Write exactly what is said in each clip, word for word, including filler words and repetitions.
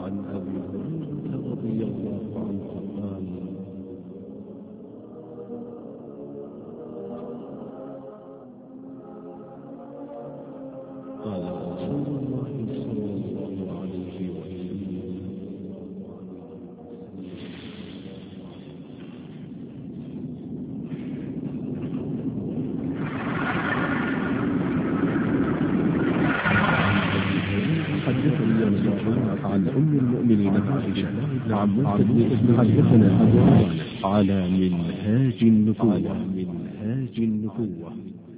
عن أبي هريرة رضي الله عنه قال قال رسول الله صلى الله عليه وسلم حدثني عن أم المؤمنين عائشة عن موسى بن حدثنا أبو على منهاج النبوة منهاج النبوة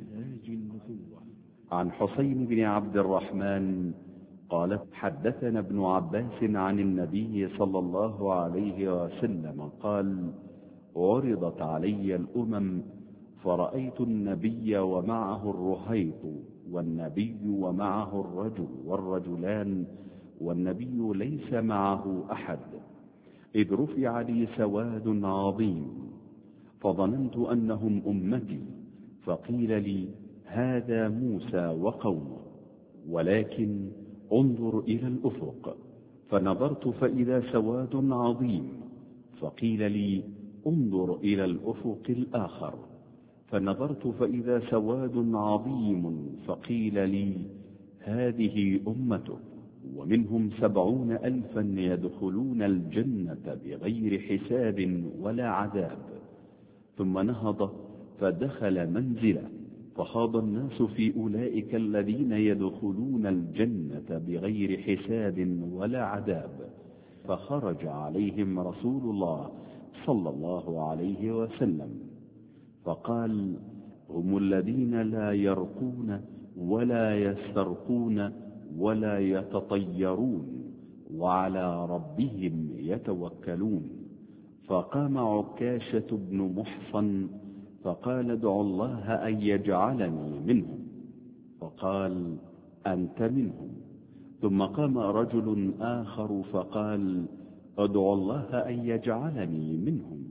عن حسين بن عبد الرحمن قال حدثنا ابن عباس عن النبي صلى الله عليه وسلم قال عرضت علي الأمم فرأيت النبي ومعه الرهيط والنبي ومعه الرجل والرجلان والنبي ليس معه أحد إذ رفع لي سواد عظيم فظننت أنهم أمتي فقيل لي هذا موسى وقومه ولكن انظر إلى الأفق فنظرت فإذا سواد عظيم فقيل لي انظر إلى الأفق الآخر فنظرت فإذا سواد عظيم فقيل لي هذه أمته ومنهم سبعون ألفا يدخلون الجنة بغير حساب ولا عذاب ثم نهض فدخل منزله فخاض الناس في أولئك الذين يدخلون الجنة بغير حساب ولا عذاب فخرج عليهم رسول الله صلى الله عليه وسلم فقال هم الذين لا يرقون ولا يسترقون ولا يتطيرون وعلى ربهم يتوكلون فقام عكاشة بن محصن فقال ادعوا الله أن يجعلني منهم فقال أنت منهم ثم قام رجل آخر فقال ادعوا الله أن يجعلني منهم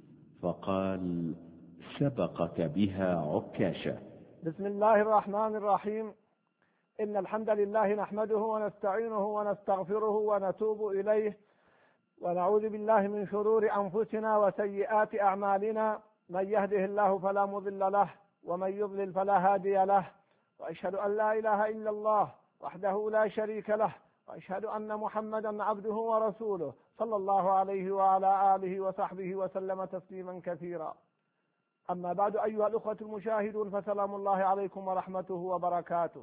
فقال سبقك بها عكاشة. بسم الله الرحمن الرحيم. إن الحمد لله نحمده ونستعينه ونستغفره ونتوب إليه ونعوذ بالله من شرور أنفسنا وسيئات أعمالنا من يهده الله فلا مضل له ومن يضلل فلا هادي له وأشهد أن لا إله إلا الله وحده لا شريك له وأشهد أن محمدا عبده ورسوله صلى الله عليه وعلى آله وصحبه وسلم تسليما كثيرا. أما بعد أيها الأخوة المشاهدون فسلام الله عليكم ورحمته وبركاته.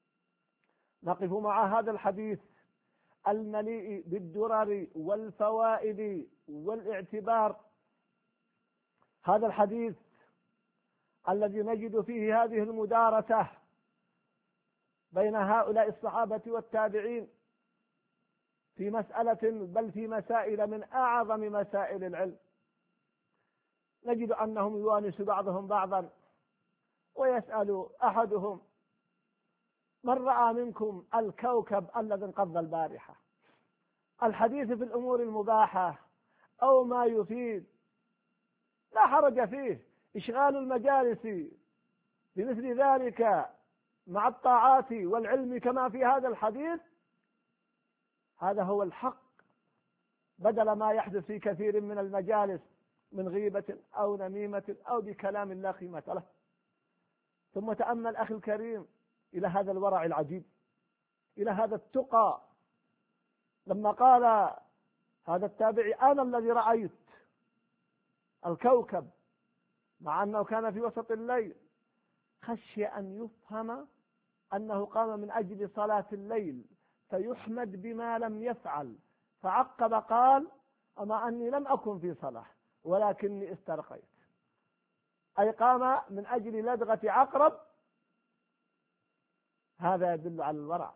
نقف مع هذا الحديث المليء بالدرر والفوائد والاعتبار، هذا الحديث الذي نجد فيه هذه المدارسة بين هؤلاء الصحابة والتابعين في مسألة بل في مسائل من أعظم مسائل العلم. نجد أنهم يوانس بعضهم بعضا ويسأل أحدهم من رأى منكم الكوكب الذي انقض البارحة. الحديث في الأمور المباحة أو ما يفيد لا حرج فيه، إشغال المجالس بمثل ذلك مع الطاعات والعلم كما في هذا الحديث، هذا هو الحق، بدل ما يحدث في كثير من المجالس من غيبة أو نميمة أو بكلام لا قيمة له. ثم تأمل أخي الكريم إلى هذا الورع العجيب، إلى هذا التقى، لما قال هذا التابعي أنا الذي رأيت الكوكب مع أنه كان في وسط الليل، خشي أن يفهم أنه قام من أجل صلاة الليل فيحمد بما لم يفعل، فعقب قال أما أني لم أكن في صلاة ولكني استرقيت، أي قام من أجل لدغة عقرب. هذا يدل على الورع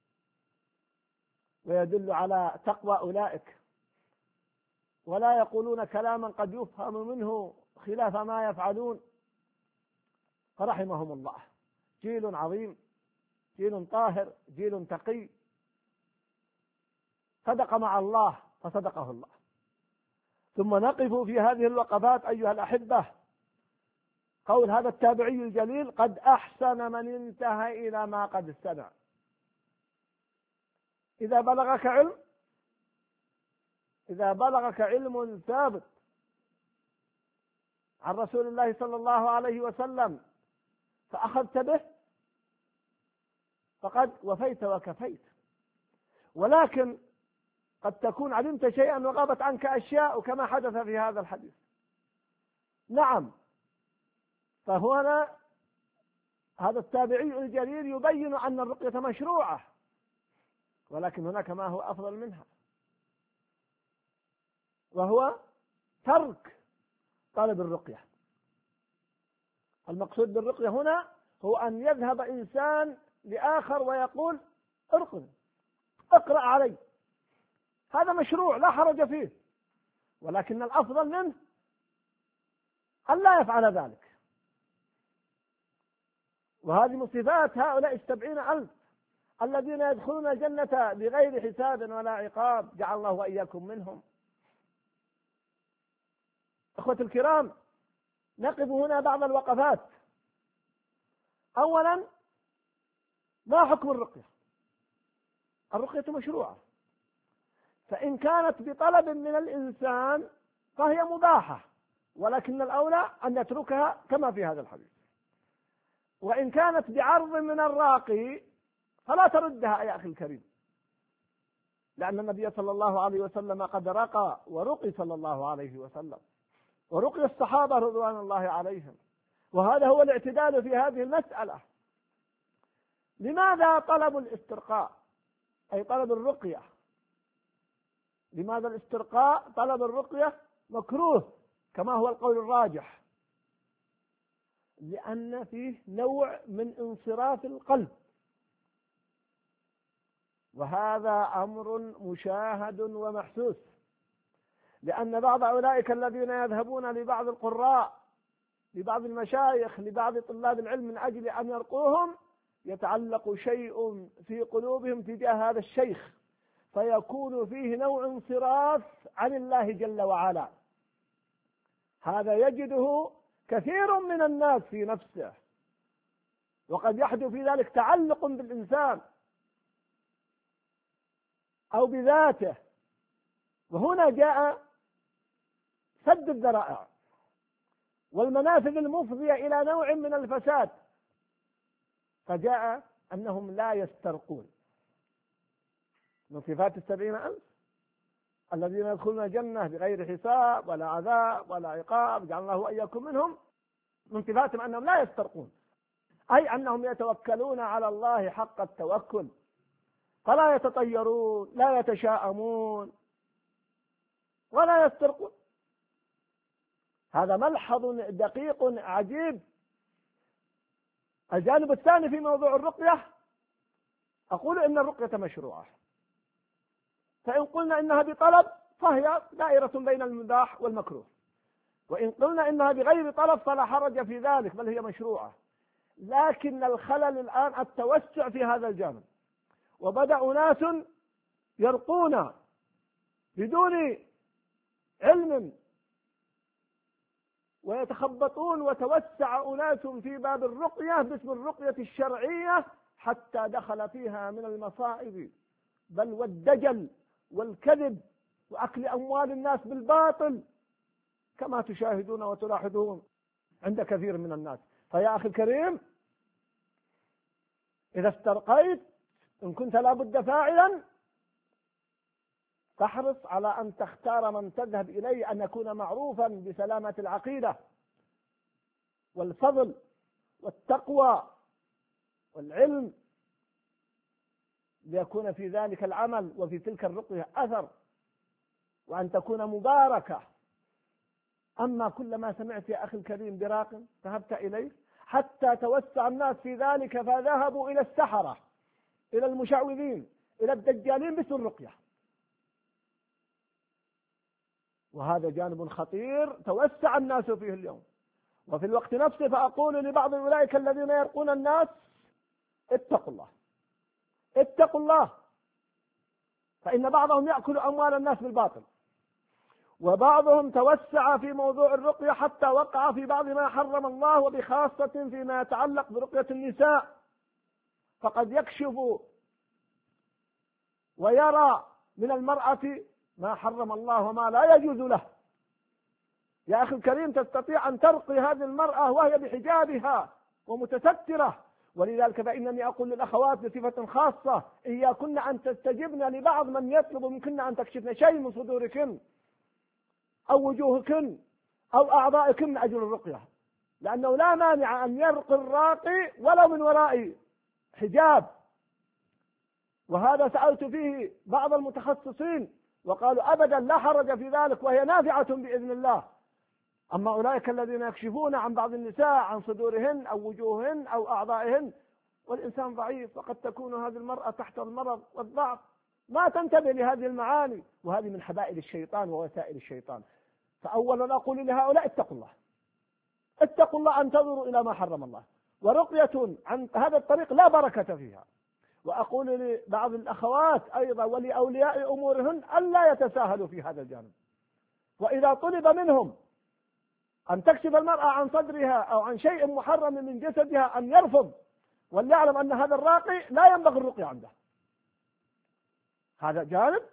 ويدل على تقوى أولئك، ولا يقولون كلاما قد يفهم منه خلاف ما يفعلون، فرحمهم الله. جيل عظيم، جيل طاهر، جيل تقي، صدق مع الله فصدقه الله. ثم نقف في هذه الوقفات أيها الأحبة قول هذا التابعي الجليل قد أحسن من انتهى إلى ما قد استمع. إذا بلغك علم إذا بلغك علم ثابت عن رسول الله صلى الله عليه وسلم فأخذت به فقد وفيت وكفيت. ولكن قد تكون علمت شيئا وغابت عنك أشياء، وكما حدث في هذا الحديث. نعم، فهنا هذا التابعي الجليل يبين أن الرقية مشروعة، ولكن هناك ما هو أفضل منها، وهو ترك طلب الرقية. المقصود بالرقية هنا هو أن يذهب إنسان لآخر ويقول ارقني، اقرأ علي، هذا مشروع لا حرج فيه، ولكن الأفضل منه أن لا يفعل ذلك. وهذه من صفات هؤلاء السبعين ألف الذين يدخلون الجنة بغير حساب ولا عقاب، جعل الله وإياكم منهم. أخوة الكرام، نقف هنا بعض الوقفات. أولا، ما حكم الرقية؟ الرقية مشروعة، فإن كانت بطلب من الإنسان فهي مباحة، ولكن الأولى أن نتركها كما في هذا الحديث. وإن كانت بعرض من الراقي فلا تردها يا أخي الكريم، لأن النبي صلى الله عليه وسلم قد رقى ورقي صلى الله عليه وسلم، ورقي الصحابة رضوان الله عليهم، وهذا هو الاعتدال في هذه المسألة. لماذا طلب الاسترقاء أي طلب الرقية؟ لماذا الاسترقاء طلب الرقية مكروه كما هو القول الراجح؟ لأن فيه نوع من انصراف القلب، وهذا أمر مشاهد ومحسوس، لأن بعض أولئك الذين يذهبون لبعض القراء، لبعض المشايخ، لبعض طلاب العلم من أجل أن يرقوهم، يتعلق شيء في قلوبهم تجاه هذا الشيخ، فيكون فيه نوع انصراف عن الله جل وعلا. هذا يجده كثير من الناس في نفسه، وقد يحدث في ذلك تعلق بالإنسان أو بذاته. وهنا جاء سد الذرائع والمنافذ المفضية إلى نوع من الفساد، فجاء أنهم لا يسترقون. من صفات السبعين ألف الذين يدخلون الجنة بغير حساب ولا عذاب ولا عقاب، جعل الله وإياكم منهم، من صفاتهم أنهم لا يسترقون، أي أنهم يتوكلون على الله حق التوكل، فلا يتطيرون، لا يتشاءمون، ولا يسترقون. هذا ملحظ دقيق عجيب. الجانب الثاني في موضوع الرقية، أقول إن الرقية مشروعة، فإن قلنا إنها بطلب فهي دائرة بين المباح والمكروه، وإن قلنا إنها بغير طلب فلا حرج في ذلك، بل هي مشروعة. لكن الخلل الآن التوسع في هذا الجانب، وبدأ ناس يرقون بدون علم ويتخبطون، وتوسع أناس في باب الرقية باسم الرقية الشرعية حتى دخل فيها من المصائب بل والدجل والكذب وأكل أموال الناس بالباطل، كما تشاهدون وتلاحظون عند كثير من الناس. فيا أخي الكريم، إذا استرقيت إن كنت لابد فاعلا تحرص على أن تختار من تذهب إليه أن يكون معروفا بسلامة العقيدة والفضل والتقوى والعلم، ليكون في ذلك العمل وفي تلك الرقية أثر، وأن تكون مباركة. أما كلما سمعت يا أخي الكريم براق ذهبت إليه حتى توسع الناس في ذلك، فذهبوا إلى السحرة، إلى المشعوذين، إلى الدجالين باسم الرقية، وهذا جانب خطير توسع الناس فيه اليوم. وفي الوقت نفسه فأقول لبعض أولئك الذين يرقون الناس اتقوا الله، اتقوا الله، فإن بعضهم يأكل أموال الناس بالباطل، وبعضهم توسع في موضوع الرقية حتى وقع في بعض ما حرم الله، وبخاصة فيما يتعلق برقية النساء، فقد يكشف ويرى من المرأة ما حرم الله وما لا يجوز له. يا أخي الكريم، تستطيع أن ترقي هذه المرأة وهي بحجابها ومتسترة، ولذلك فإنني أقول للأخوات بصفة خاصة: إياكن أن تستجبن لبعض من يطلب منكن أن تكشفن شيء من صدوركن أو وجوهكن أو أعضائكن من أجل الرقية، لأنه لا مانع أن يرقي الراقي ولو من وراء حجاب. وهذا سألت فيه بعض المتخصصين وقالوا أبدا لا حرج في ذلك، وهي نافعة بإذن الله. أما أولئك الذين يكشفون عن بعض النساء عن صدورهن أو وجوههن أو أعضائهن، والإنسان ضعيف، وقد تكون هذه المرأة تحت المرض والضعف ما تنتبه لهذه المعاني، وهذه من حبائل الشيطان ووسائل الشيطان. فأولا أقول لهؤلاء: اتقوا الله، اتقوا الله أن تنظروا إلى ما حرم الله، ورقية عن هذا الطريق لا بركة فيها. وأقول لبعض الأخوات أيضا ولأولياء أمورهن ألا يتساهلوا في هذا الجانب، وإذا طلب منهم أن تكشف المرأة عن صدرها أو عن شيء محرم من جسدها أن يرفض، وليعلم أن هذا الراقي لا ينبغي الرقي عنده. هذا جانب،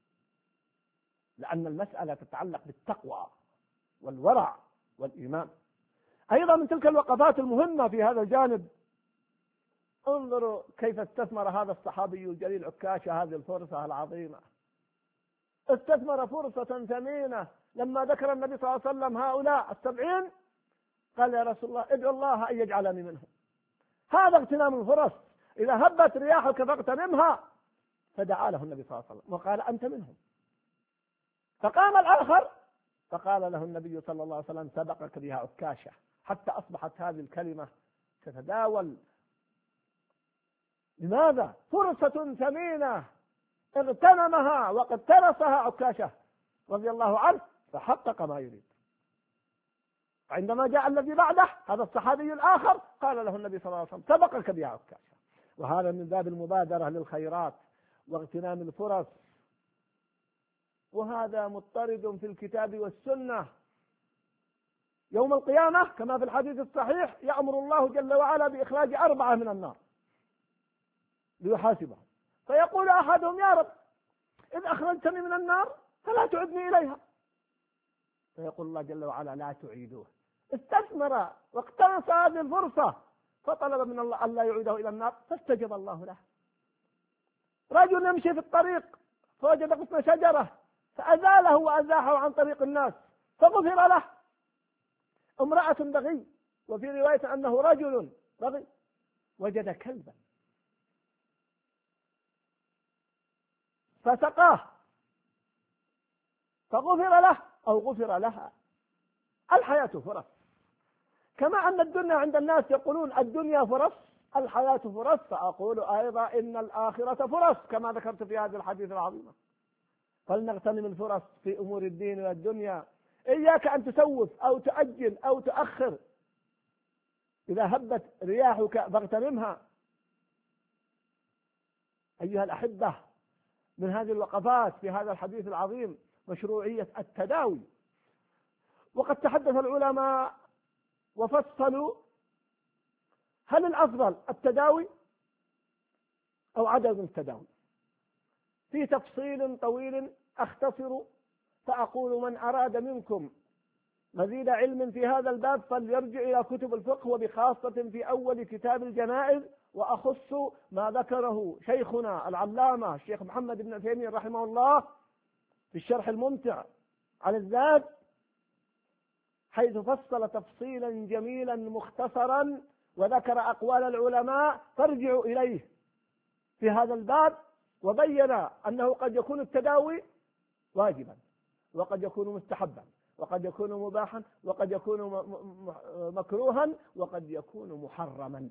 لأن المسألة تتعلق بالتقوى والورع والإيمان. أيضا من تلك الوقفات المهمة في هذا الجانب، انظروا كيف استثمر هذا الصحابي الجليل عكاشة هذه الفرصة العظيمة. استثمر فرصة ثمينة لما ذكر النبي صلى الله عليه وسلم هؤلاء السبعين، قال: يا رسول الله ادعو الله أن يجعلني منهم. هذا اغتنام الفرص، إذا هبت رياحك فاغتنمها. فدعا له النبي صلى الله عليه وسلم وقال: أنت منهم. فقام الآخر فقال له النبي صلى الله عليه وسلم: سبقك بها عكاشة، حتى أصبحت هذه الكلمة تتداول. لماذا؟ فرصة ثمينة اغتنمها وقد ترسها عكاشة رضي الله عنه، فحقق ما يريد. عندما جاء الذي بعده هذا الصحابي الآخر، قال له النبي صلى الله عليه وسلم: سبقك بها عكاشة. وهذا من باب المبادرة للخيرات واغتنام الفرص، وهذا مضطرد في الكتاب والسنة. يوم القيامة كما في الحديث الصحيح يأمر الله جل وعلا بإخراج أربعة من النار ليحاسبهم، فيقول أحدهم: يا رب إذ أخرجتني من النار فلا تعدني إليها. فيقول الله جل وعلا: لا تعيدوه. استثمر واقتنص هذه الفرصة فطلب من الله ألا يعيده إلى النار، فاستجب الله له. رجل يمشي في الطريق فوجد غصن شجرة فأزاله وأزاحه عن طريق الناس فغفر له. امرأة بغي، وفي رواية أنه رجل بغي، وجد كلبا فسقاه فغفر له أو غفر لها. الحياة فرص، كما أن الدنيا عند الناس يقولون الدنيا فرص، الحياة فرص، فأقول أيضا إن الآخرة فرص كما ذكرت في هذا الحديث العظيم. فلنغتنم الفرص في أمور الدين والدنيا. إياك أن تسوف أو تؤجل أو تؤخر، إذا هبت رياحك فاغتنمها. أيها الأحبة، من هذه الوقفات في هذا الحديث العظيم مشروعية التداوي. وقد تحدث العلماء وفصلوا: هل الأفضل التداوي أو عدم التداوي؟ في تفصيل طويل أختصر، فأقول: من أراد منكم مزيد علم في هذا الباب فليرجع إلى كتب الفقه، وبخاصة في أول كتاب الجنائز، وأخص ما ذكره شيخنا العلامة الشيخ محمد بن عثيمين رحمه الله في الشرح الممتع على الزاد، حيث فصل تفصيلا جميلا مختصرا وذكر أقوال العلماء، فارجعوا إليه في هذا الباب، وبين أنه قد يكون التداوي واجبا، وقد يكون مستحبا، وقد يكون مباحا، وقد يكون مكروها، وقد يكون محرما.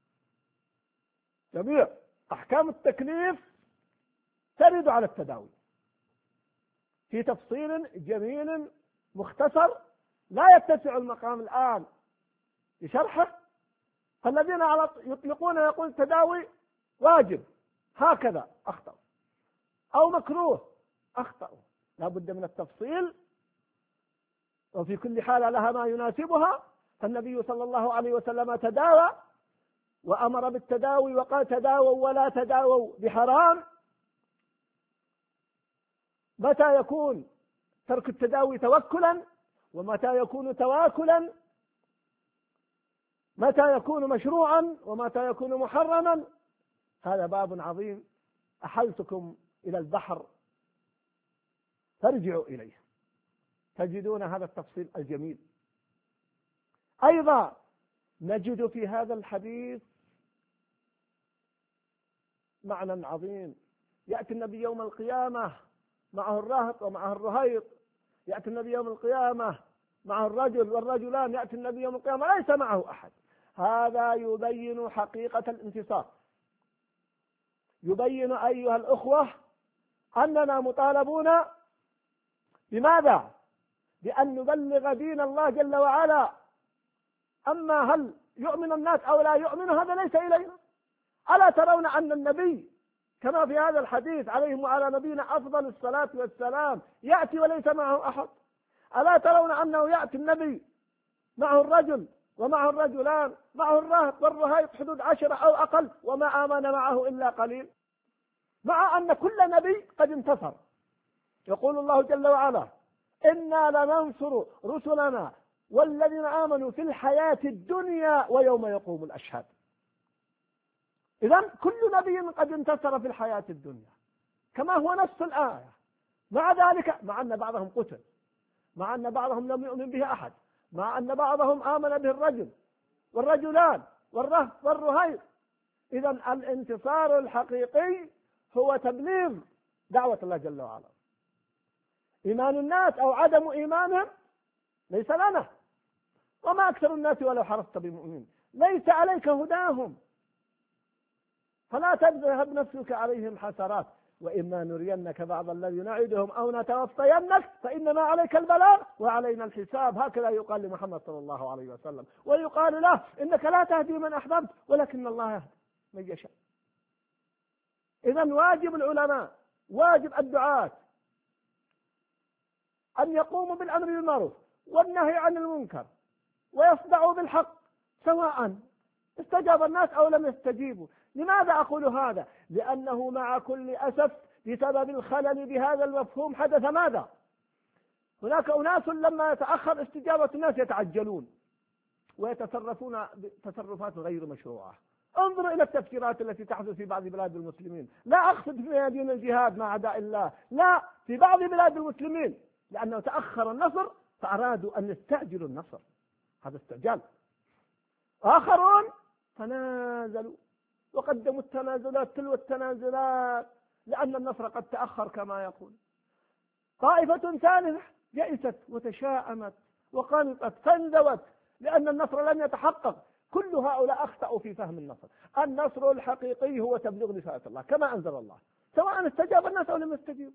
جميع أحكام التكليف ترد على التداوي في تفصيل جميل مختصر لا يتسع المقام الآن لشرحه. فالذين يطلقون يقول التداوي واجب هكذا أخطأ، أو مكروه أخطأ. لا بد من التفصيل، وفي كل حالة لها ما يناسبها. فالنبي صلى الله عليه وسلم تداوى وأمر بالتداوي وقال: تداووا ولا تداووا بحرام. متى يكون ترك التداوي توكلا، ومتى يكون تواكلا، متى يكون مشروعا ومتى يكون محرما. هذا باب عظيم، أحلتكم إلى البحر فارجعوا إليه تجدون هذا التفصيل الجميل. أيضا نجد في هذا الحديث معنى عظيم. يأتي النبي يوم القيامة معه الراهط ومعه الرهيط، يأتي النبي يوم القيامة معه الرجل والرجلان، يأتي النبي يوم القيامة ليس معه أحد. هذا يبين حقيقة الانتصار، يبين أيها الأخوة أننا مطالبون بماذا؟ بأن نبلغ دين الله جل وعلا. أما هل يؤمن الناس أو لا يؤمن هذا ليس إلينا. ألا ترون أن النبي كما في هذا الحديث عليه وعلى نبينا أفضل الصلاة والسلام يأتي وليس معه أحد؟ ألا ترون أنه يأتي النبي معه الرجل ومعه الرجلان معه الراهط والرهيط حدود عشرة أو أقل، وما آمن معه إلا قليل، مع أن كل نبي قد انتصر. يقول الله جل وعلا: إنا لننصر رسلنا والذين آمنوا في الحياة الدنيا ويوم يقوم الأشهاد. إذن كل نبي قد انتصر في الحياة الدنيا كما هو نفس الآية. مع ذلك مع أن بعضهم قتل، مع أن بعضهم لم يؤمن به أحد، مع أن بعضهم آمن به الرجل والرجلان والرهط والرهيط. إذن الانتصار الحقيقي هو تبليغ دعوة الله جل وعلا. إيمان الناس أو عدم إيمانهم ليس لنا، وما أكثر الناس ولو حرصت بمؤمنين، ليس عليك هداهم فلا تذهب نفسك عليهم حسرات، وإما نرينك بعض الذي نعدهم أو نتوفينك فإنما عليك البلاغ وعلينا الحساب. هكذا يقال لمحمد صلى الله عليه وسلم، ويقال له: إنك لا تهدي من أحببت ولكن الله يهدي من يشاء. إذن واجب العلماء، واجب الدعاة أن يقوموا بالأمر بالمعروف والنهي عن المنكر ويصدعوا بالحق سواء استجاب الناس أو لم يستجيبوا. لماذا أقول هذا؟ لأنه مع كل أسف بسبب الخلل بهذا المفهوم حدث ماذا؟ هناك أناس لما يتأخر استجابة الناس يتعجلون ويتصرفون تصرفات غير مشروعة. انظروا إلى التفسيرات التي تحدث في بعض بلاد المسلمين، لا أقصد في ميادين الجهاد مع أعداء الله، لا، في بعض بلاد المسلمين، لأنه تأخر النصر فأرادوا أن يستعجلوا النصر، هذا استعجال. آخرون تنازلوا وقدموا التنازلات تلو التنازلات لأن النصر قد تأخر كما يقول. طائفة ثانية يئست وتشاءمت وقنطت فانزوت لأن النصر لم يتحقق. كل هؤلاء أخطأوا في فهم النصر. النصر الحقيقي هو تبليغ رسالة الله كما أنزل الله، سواء استجاب الناس أو لم يستجيبوا.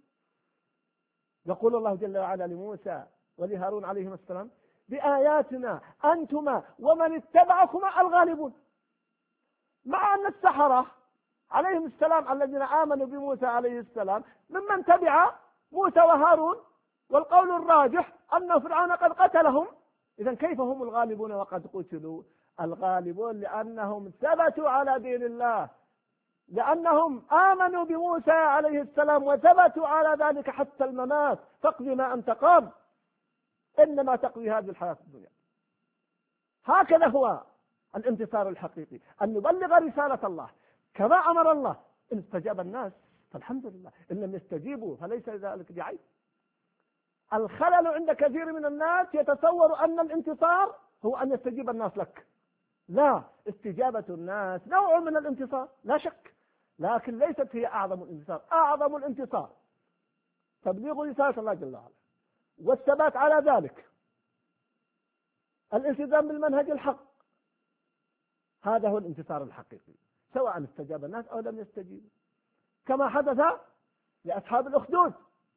يقول الله جل وعلا لموسى ولهارون عليهم السلام: بآياتنا أنتما ومن اتبعكما الغالبون. مع أن السحرة عليهم السلام الذين آمنوا بموسى عليه السلام ممن تبع موسى وهارون، والقول الراجح أن فرعون قد قتلهم. إذن كيف هم الغالبون وقد قتلوا؟ الغالبون لأنهم ثبتوا على دين الله، لأنهم آمنوا بموسى عليه السلام وثبتوا على ذلك حتى الممات. فاقضي ما أنت قاض إنما تقضي هذه الحياة الدنيا. هكذا هو الانتصار الحقيقي، أن نبلغ رسالة الله كما أمر الله. إن استجاب الناس فالحمد لله، إن لم يستجيبوا فليس ذلك بعيب. الخلل عند كثير من الناس يتصور أن الانتصار هو أن يستجيب الناس لك. لا، استجابة الناس نوع من الانتصار لا شك، لكن ليست هي أعظم الانتصار. أعظم الانتصار تبليغ رسالة الله جل وعلا والثبات على ذلك، الالتزام بالمنهج الحق، هذا هو الانتصار الحقيقي سواء استجاب الناس أو لم يستجيبوا، كما حدث لأصحاب الأخدود.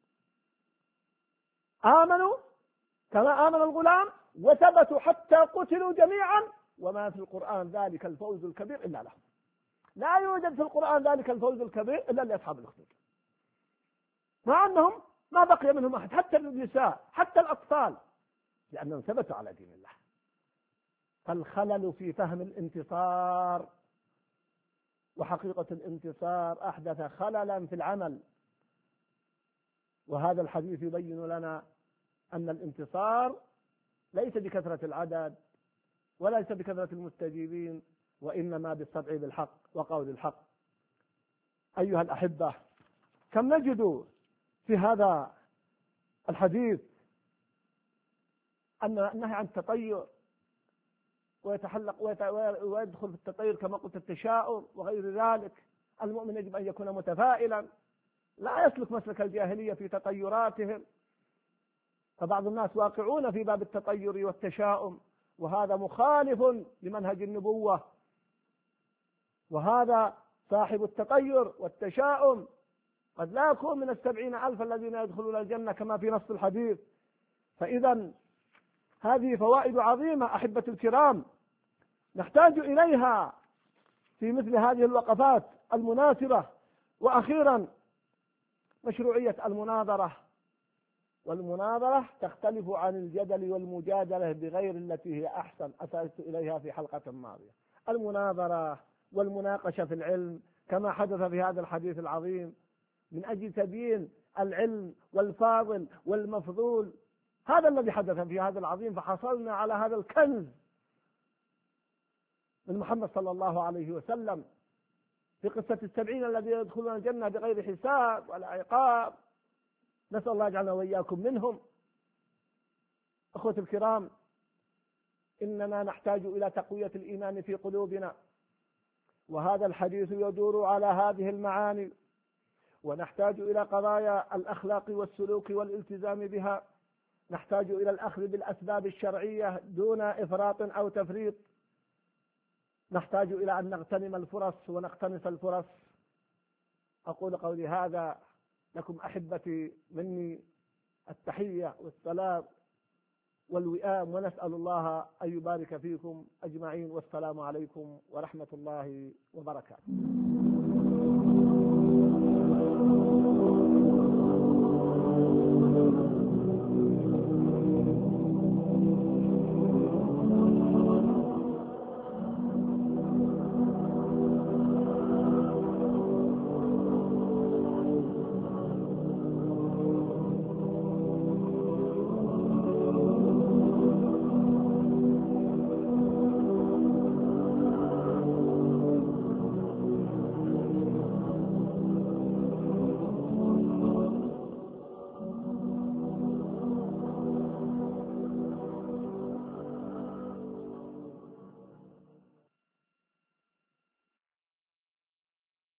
آمنوا كما آمن الغلام وثبتوا حتى قتلوا جميعا، وما في القرآن ذلك الفوز الكبير إلا لهم. لا يوجد في القرآن ذلك الفوز الكبير إلا لأصحاب الأخدود، مع أنهم ما بقي منهم أحد، حتى النساء حتى الأطفال، لأنهم ثبتوا على دين الله. فالخلل في فهم الانتصار وحقيقة الانتصار أحدث خللا في العمل، وهذا الحديث يبين لنا أن الانتصار ليس بكثرة العدد وليس بكثرة المستجيبين، وإنما بالصدع بالحق وقول الحق. أيها الأحبة، كم نجد في هذا الحديث أن النهي عن التطير ويتحلق ويدخل في التطير كما قلت التشاؤم وغير ذلك. المؤمن يجب أن يكون متفائلا، لا يسلك مسلك الجاهلية في تطيراتهم، فبعض الناس واقعون في باب التطير والتشاؤم، وهذا مخالف لمنهج النبوة. وهذا صاحب التطير والتشاؤم قد لا يكون من السبعين ألف الذين يدخلون الجنة كما في نص الحديث. فإذا هذه فوائد عظيمة أحبة الكرام نحتاج إليها في مثل هذه الوقفات المناسبة. وأخيرا مشروعية المناظرة، والمناظرة تختلف عن الجدل والمجادلة بغير التي هي أحسن، أشرت إليها في حلقة ماضية. المناظرة والمناقشة في العلم كما حدث في هذا الحديث العظيم من أجل تبيين العلم والفاضل والمفضول، هذا الذي حدث في هذا العظيم، فحصلنا على هذا الكنز من محمد صلى الله عليه وسلم في قصة السبعين الذين يدخلون الجنة بغير حساب ولا عقاب. نسأل الله يجعلنا وإياكم منهم. أخوتي الكرام، إننا نحتاج إلى تقوية الإيمان في قلوبنا، وهذا الحديث يدور على هذه المعاني، ونحتاج إلى قضايا الأخلاق والسلوك والالتزام بها. نحتاج إلى الأخذ بالأسباب الشرعية دون إفراط أو تفريط. نحتاج إلى أن نغتنم الفرص ونقتنص الفرص. أقول قولي هذا، لكم أحبتي مني التحية والسلام والوئام، ونسأل الله أن يبارك فيكم أجمعين، والسلام عليكم ورحمة الله وبركاته.